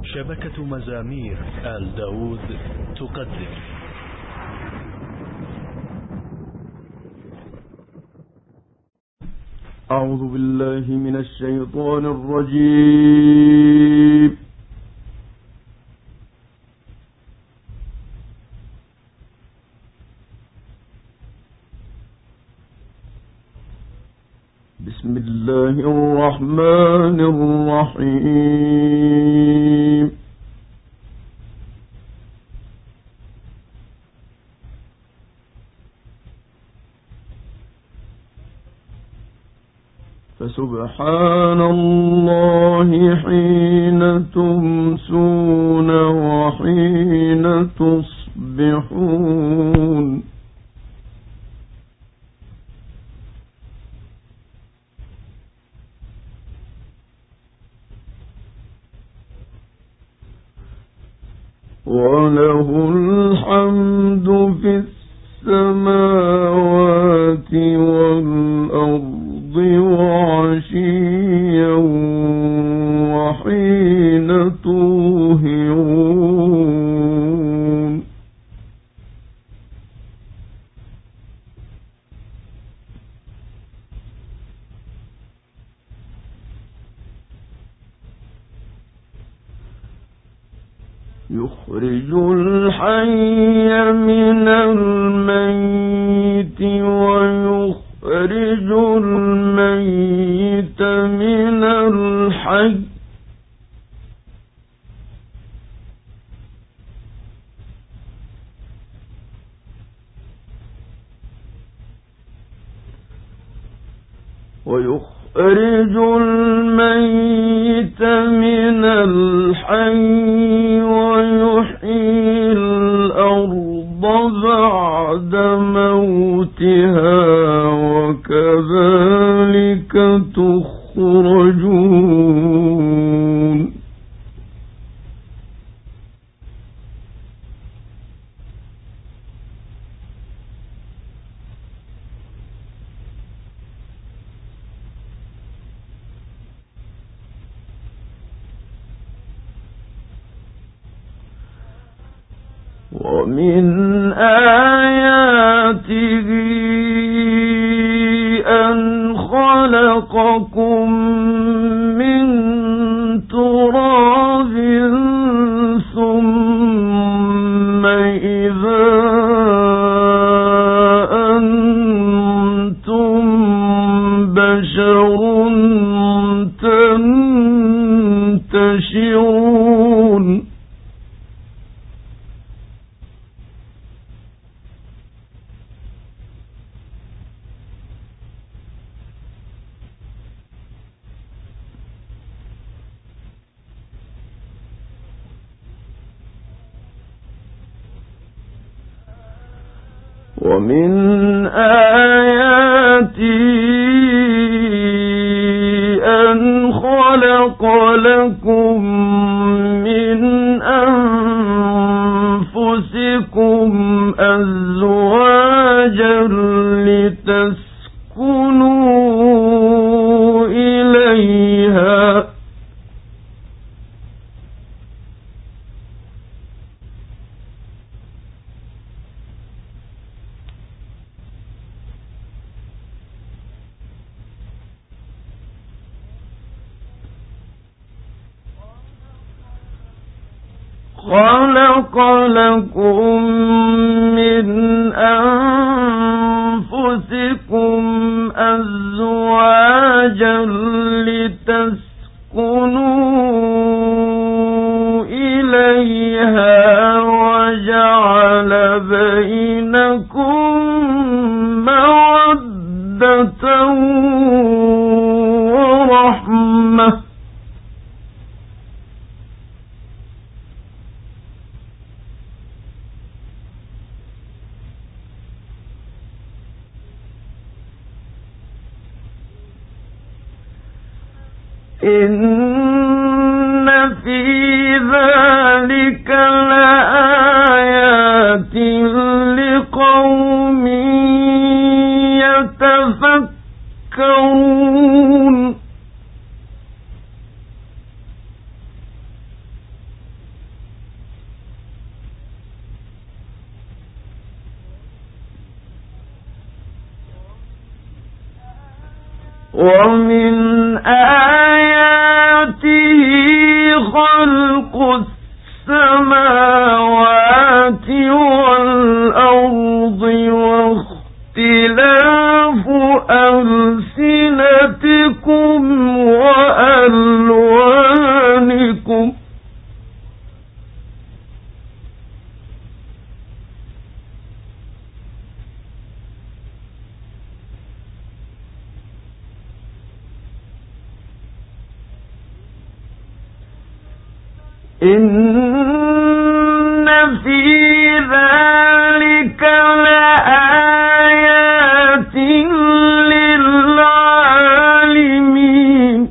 شبكة مزامير آل داود تقدم. أعوذ بالله من الشيطان الرجيم. بسم الله الرحمن الرحيم. فسبحان الله حين تمسون وحين تصبحون. وله الحمد في السماوات والأرض وعشيا وحين تظهرون. يخرج الحي من الميت ويخرج الميت من الحي. ويخرج الميت من الحي ويحيي الأرض بعد موتها وكذلك تخرجون. ومن آياته أن خلقكم من تراب ثم إذا أنتم بشر تنتشرون. ومن آياته أن خلق لكم من أنفسكم أزواجا لتسكنوا إليها. خلق لكم من أنفسكم أزواجا لتسكنوا إليها وجعل بينكم مودة ورحمة. إن في ذلك لآيات لقوم يتفكرون. ومن آياته خلق السماوات والأرض واختلاف ألسنتكم وألوانكم إن في ذلك لآيات للعالمين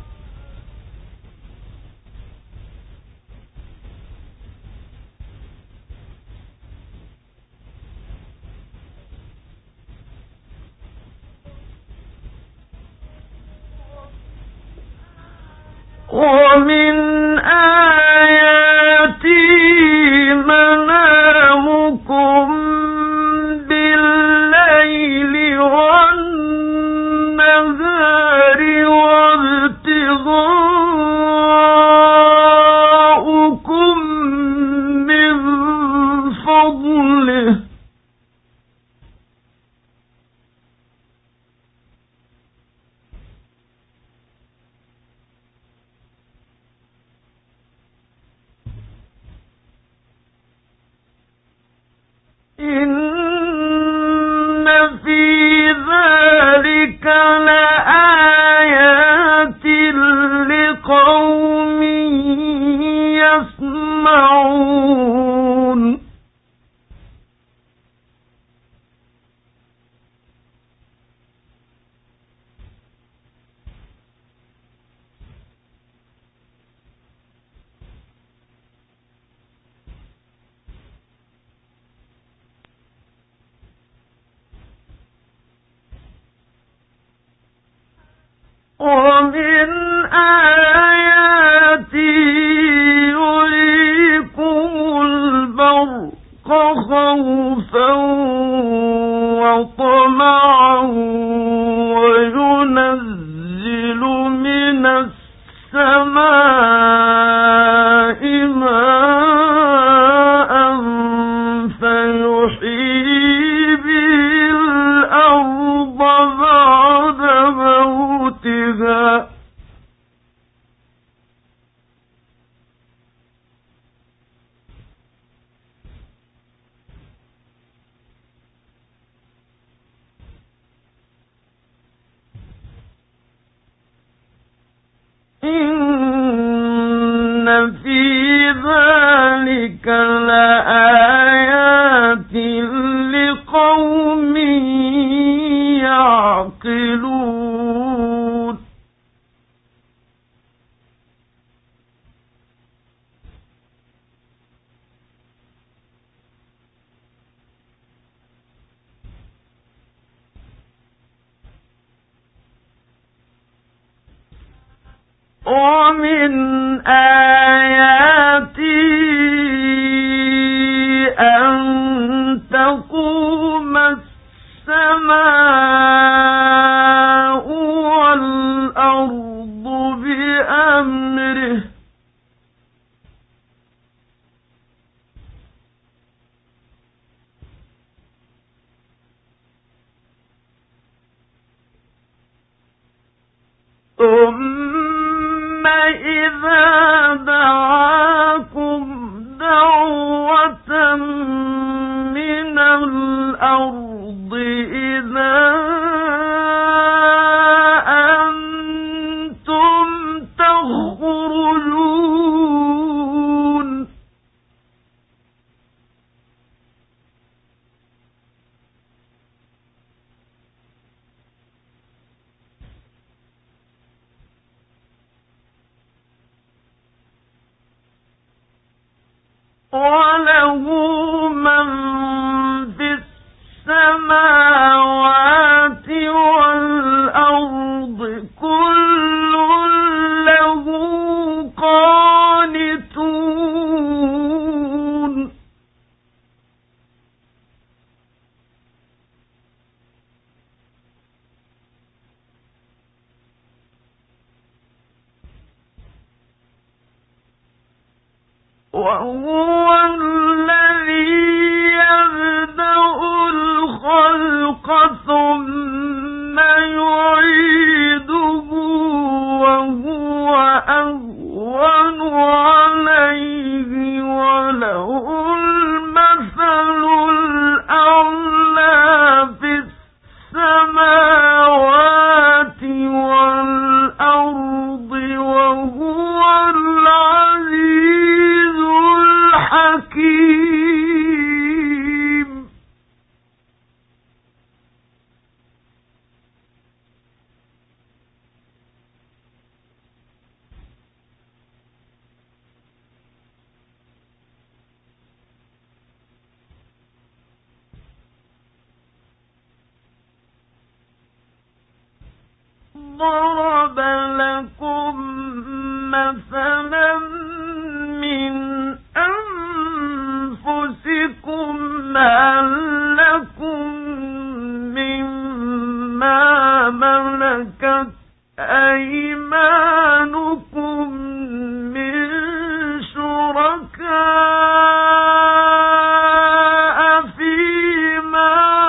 ومن منامكم بالليل والنهار وابتغاؤكم من فضله إن في ذلك لآيات لقوم يسمعون ومن آياته يريكم البرق خوفا وطمعا وينزل من السماء ماء فيحيي به الأرض بعد موتها إن في ذلك لآيات لقوم يعقلون ومن آياته أن تقوم السماء والأرض بأمره ثم إذا دعاكم دعوة من الأرض إذا أنتم تخرجون وله من في السماوات والأرض كل له قانتون وهو الذي يبدأ الخلق ثم يعيده وهو أهون عليه وله المثل الأعلى في السماوات والأرض وهو العزيز الحكيم. ضرب لكم مثلا من أنفسكم هل لكم مما ملكت أيمانكم من شركاء فيما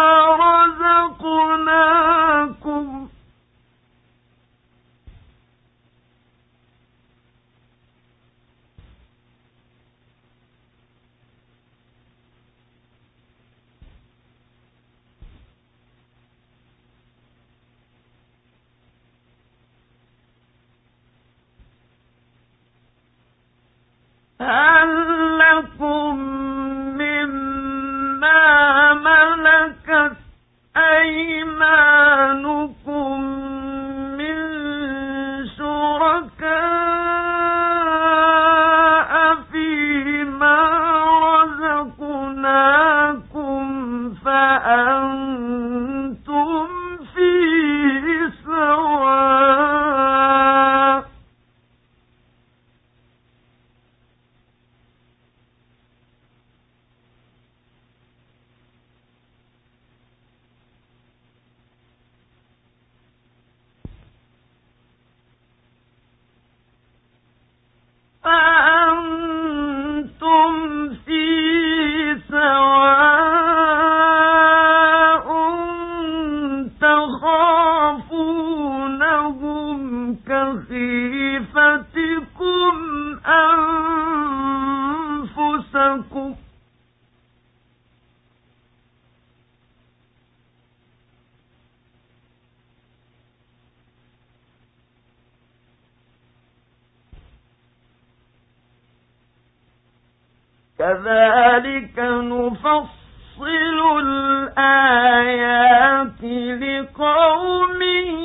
رزقناكم هل لكم مما ملكت أيمانكم من شركاء فيما رزقناكم فأنتم فيه سواء تخافونهم كخيفتكم أنفسكم كذلك نفصل الآيات لقوم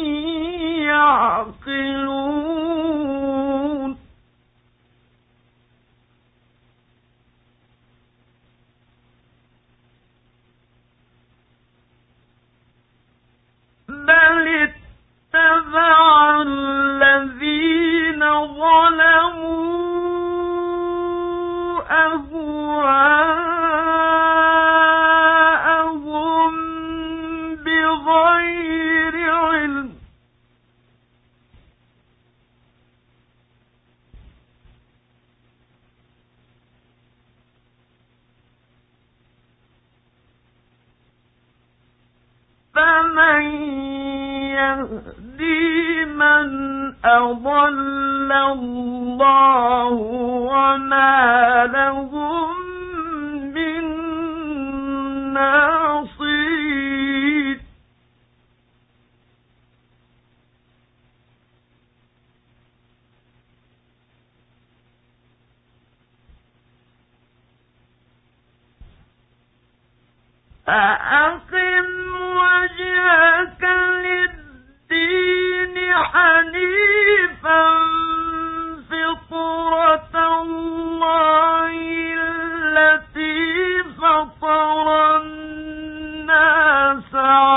يعقلون بل اتبع الذين ظلموا أهواءهم بغير علم فمن يهدي من أضل الله وما لهم من ناصرين فأقم وجهك للدين حنيفا فطرة الله التي فطر الناس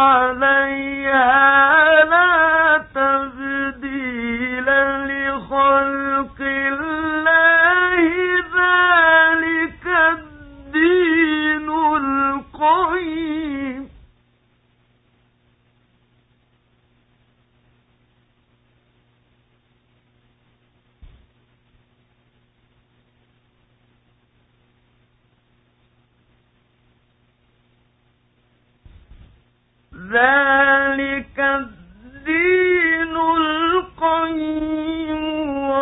عليها لا تبديل لخلق الله ذلك الدين القيم ذلك الدين القيم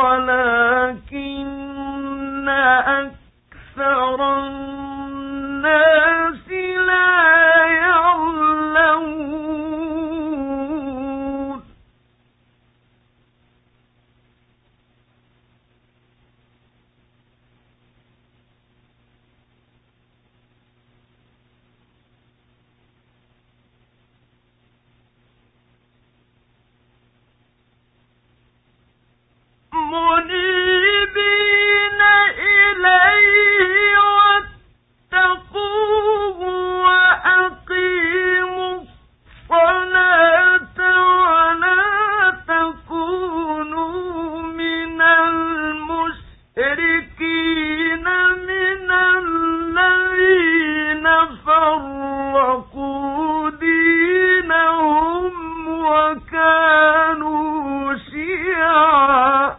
ولكن أكثر الناس لا يعلمون منيبين إليه واتقوه وأقيموا الصلاة ولا تكونوا من المشركين من الذين فرقوا دينهم وكانوا شيعا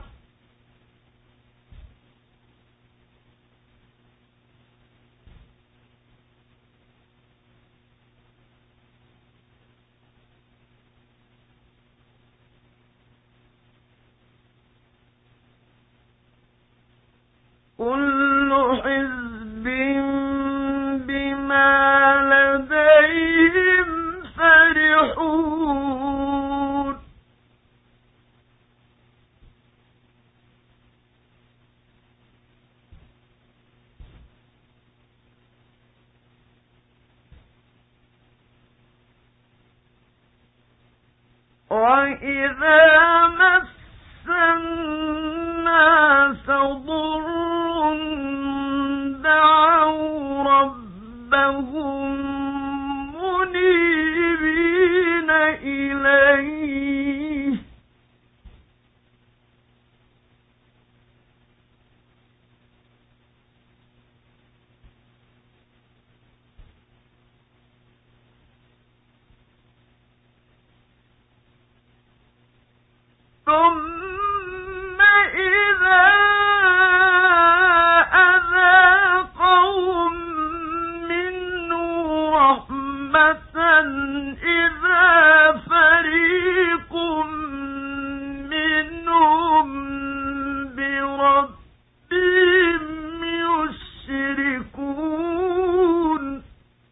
كل حزب بما لديهم فرحون وإذا مس الناس ضر دعوا ربهم منيبين إليه ثم إذا أذاقهم منه رحمة إذا فريق منهم بربهم يشركون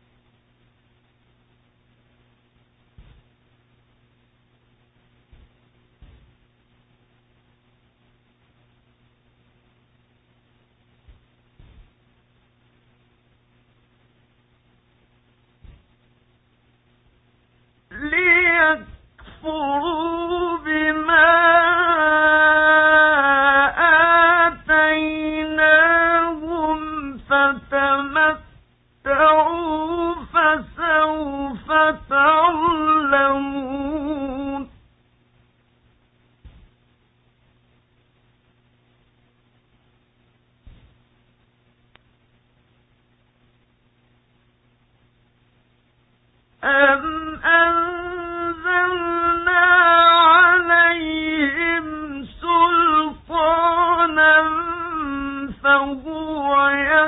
ليكفروا بما آتيناهم فتمتعوا فسوف تعلمون أم أنزلنا عليهم سلطانا فهو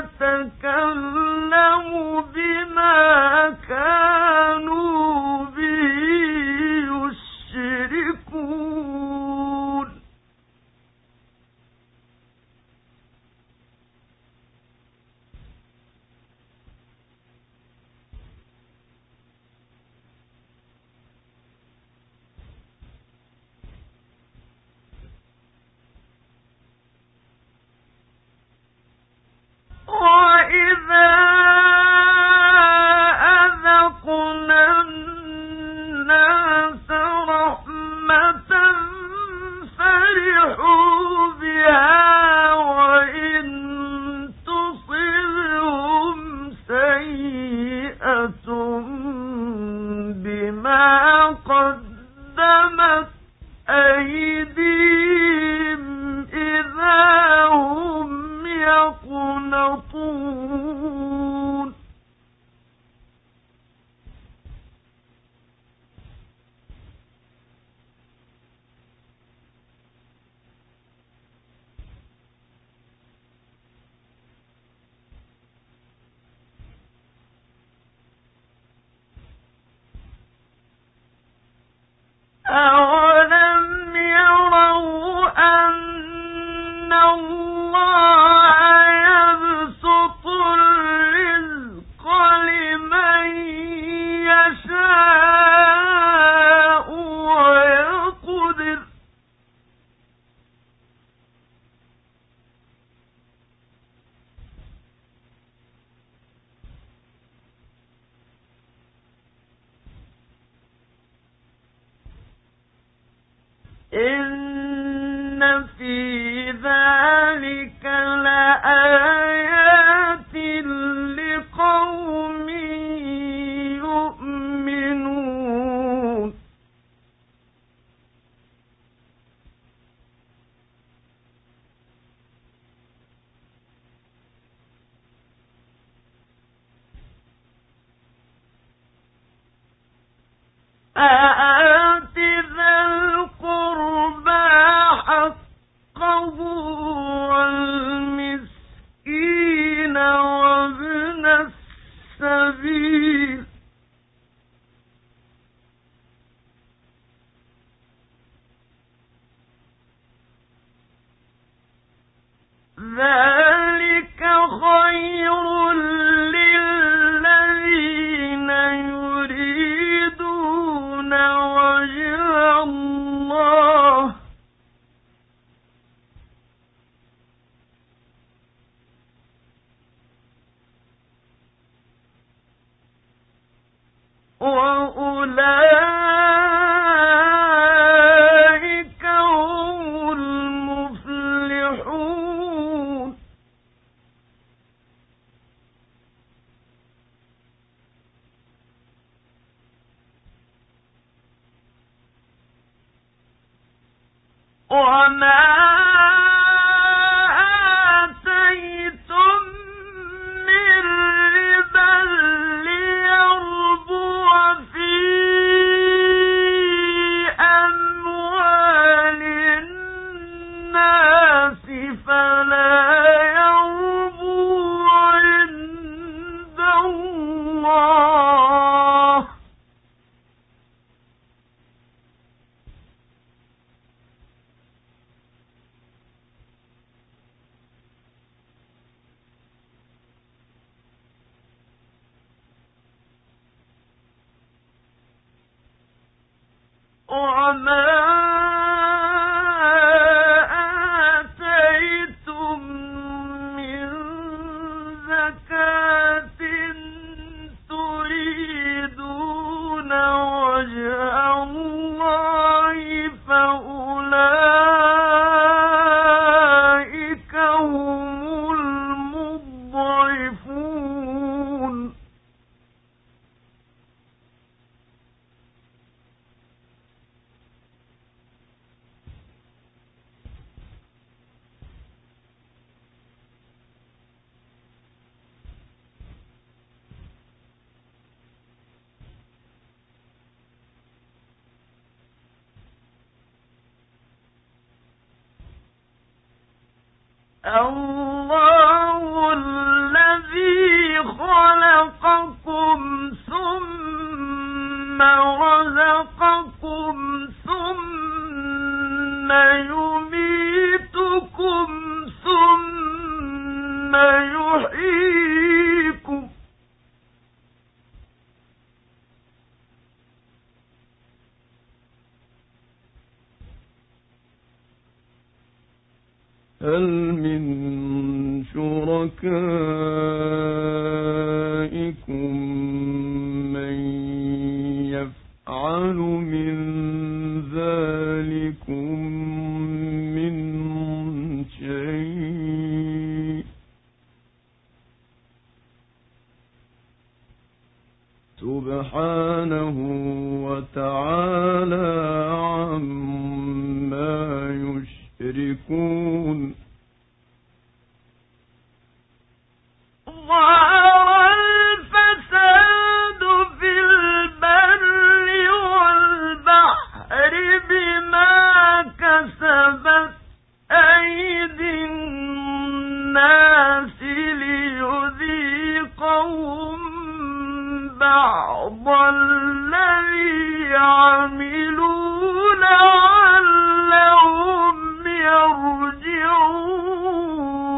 يتكلم بما كانوا به يشركون وإذا أذقنا إن في ذلك لآيات لقوم يؤمنون آت ذا القربى حقه والمسكين وابن السبيل ذلك خير للذين يريدون وجه الله وأولئك هم المفلحون وما آتيتم من ربا ليربو في أموال الناس فلا يربو عند الله وما آتيتم من زكاة تريدون وجه الله فأولئك هم المضعفون الله الذي خلقكم ثم رزقكم ثم يميتكم ثم يحييكم هل من شركائكم من يفعل من ذلكم من شيء سبحانه وتعالى عما يشركون ظهر الفساد في البر والبحر بما كسبت أيدي الناس ليذيقهم بعض الذي عملوا لعلهم يرجعون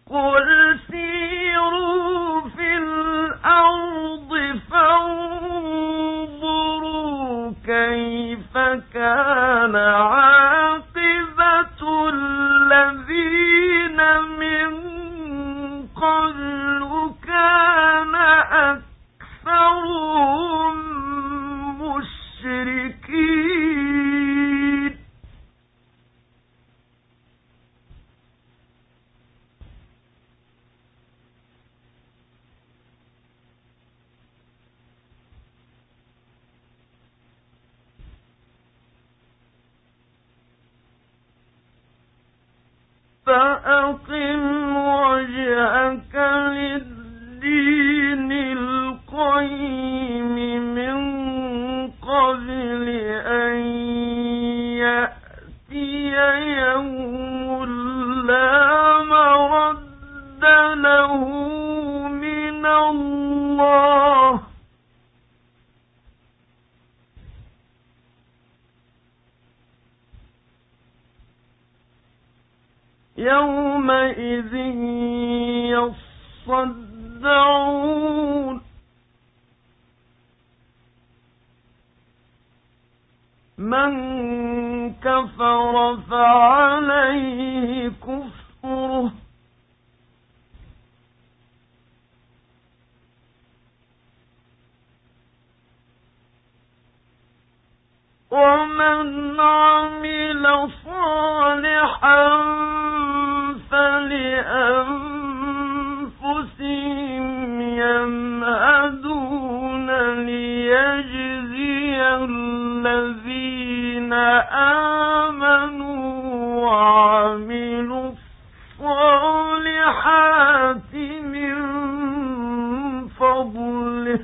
قل سيروا في الأرض فانظروا كيف كان عاقبة الذين من قبل كان أكثرهم مشركين فأقم وجهك للدين القيم من قبل أن يأتي يوم لا مرد له من الله يومئذ يصدعون من كفر فعليه كفره ومن عمل صالحا فلأنفسهم يمهدون ليجزي الذين آمنوا وعملوا الصالحات من فضله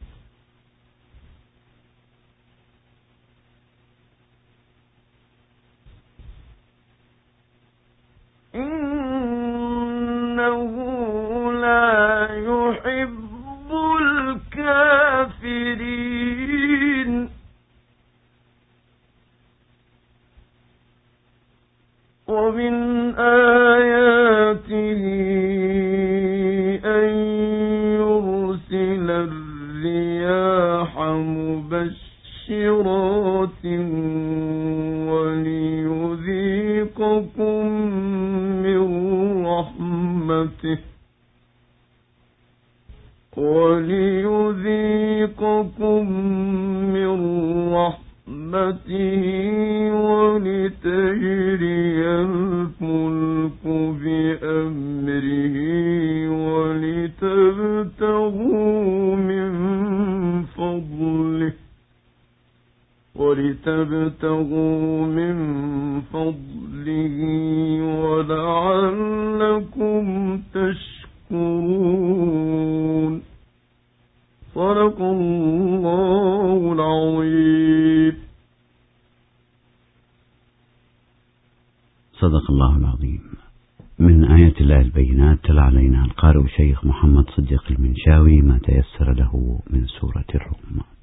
إنه لا يحب الكافرين ومن آياته أن يرسل الرياح مبشرات وليذيقكم من رحمته ولتجري الفلك بأمره ولتبتغوا من فضله ولعلكم تشكرون صدق الله العظيم. صدق الله العظيم. من آيات الله البينات تلا علينا القارئ الشيخ محمد صديق المنشاوي ما تيسر له من سورة الروم.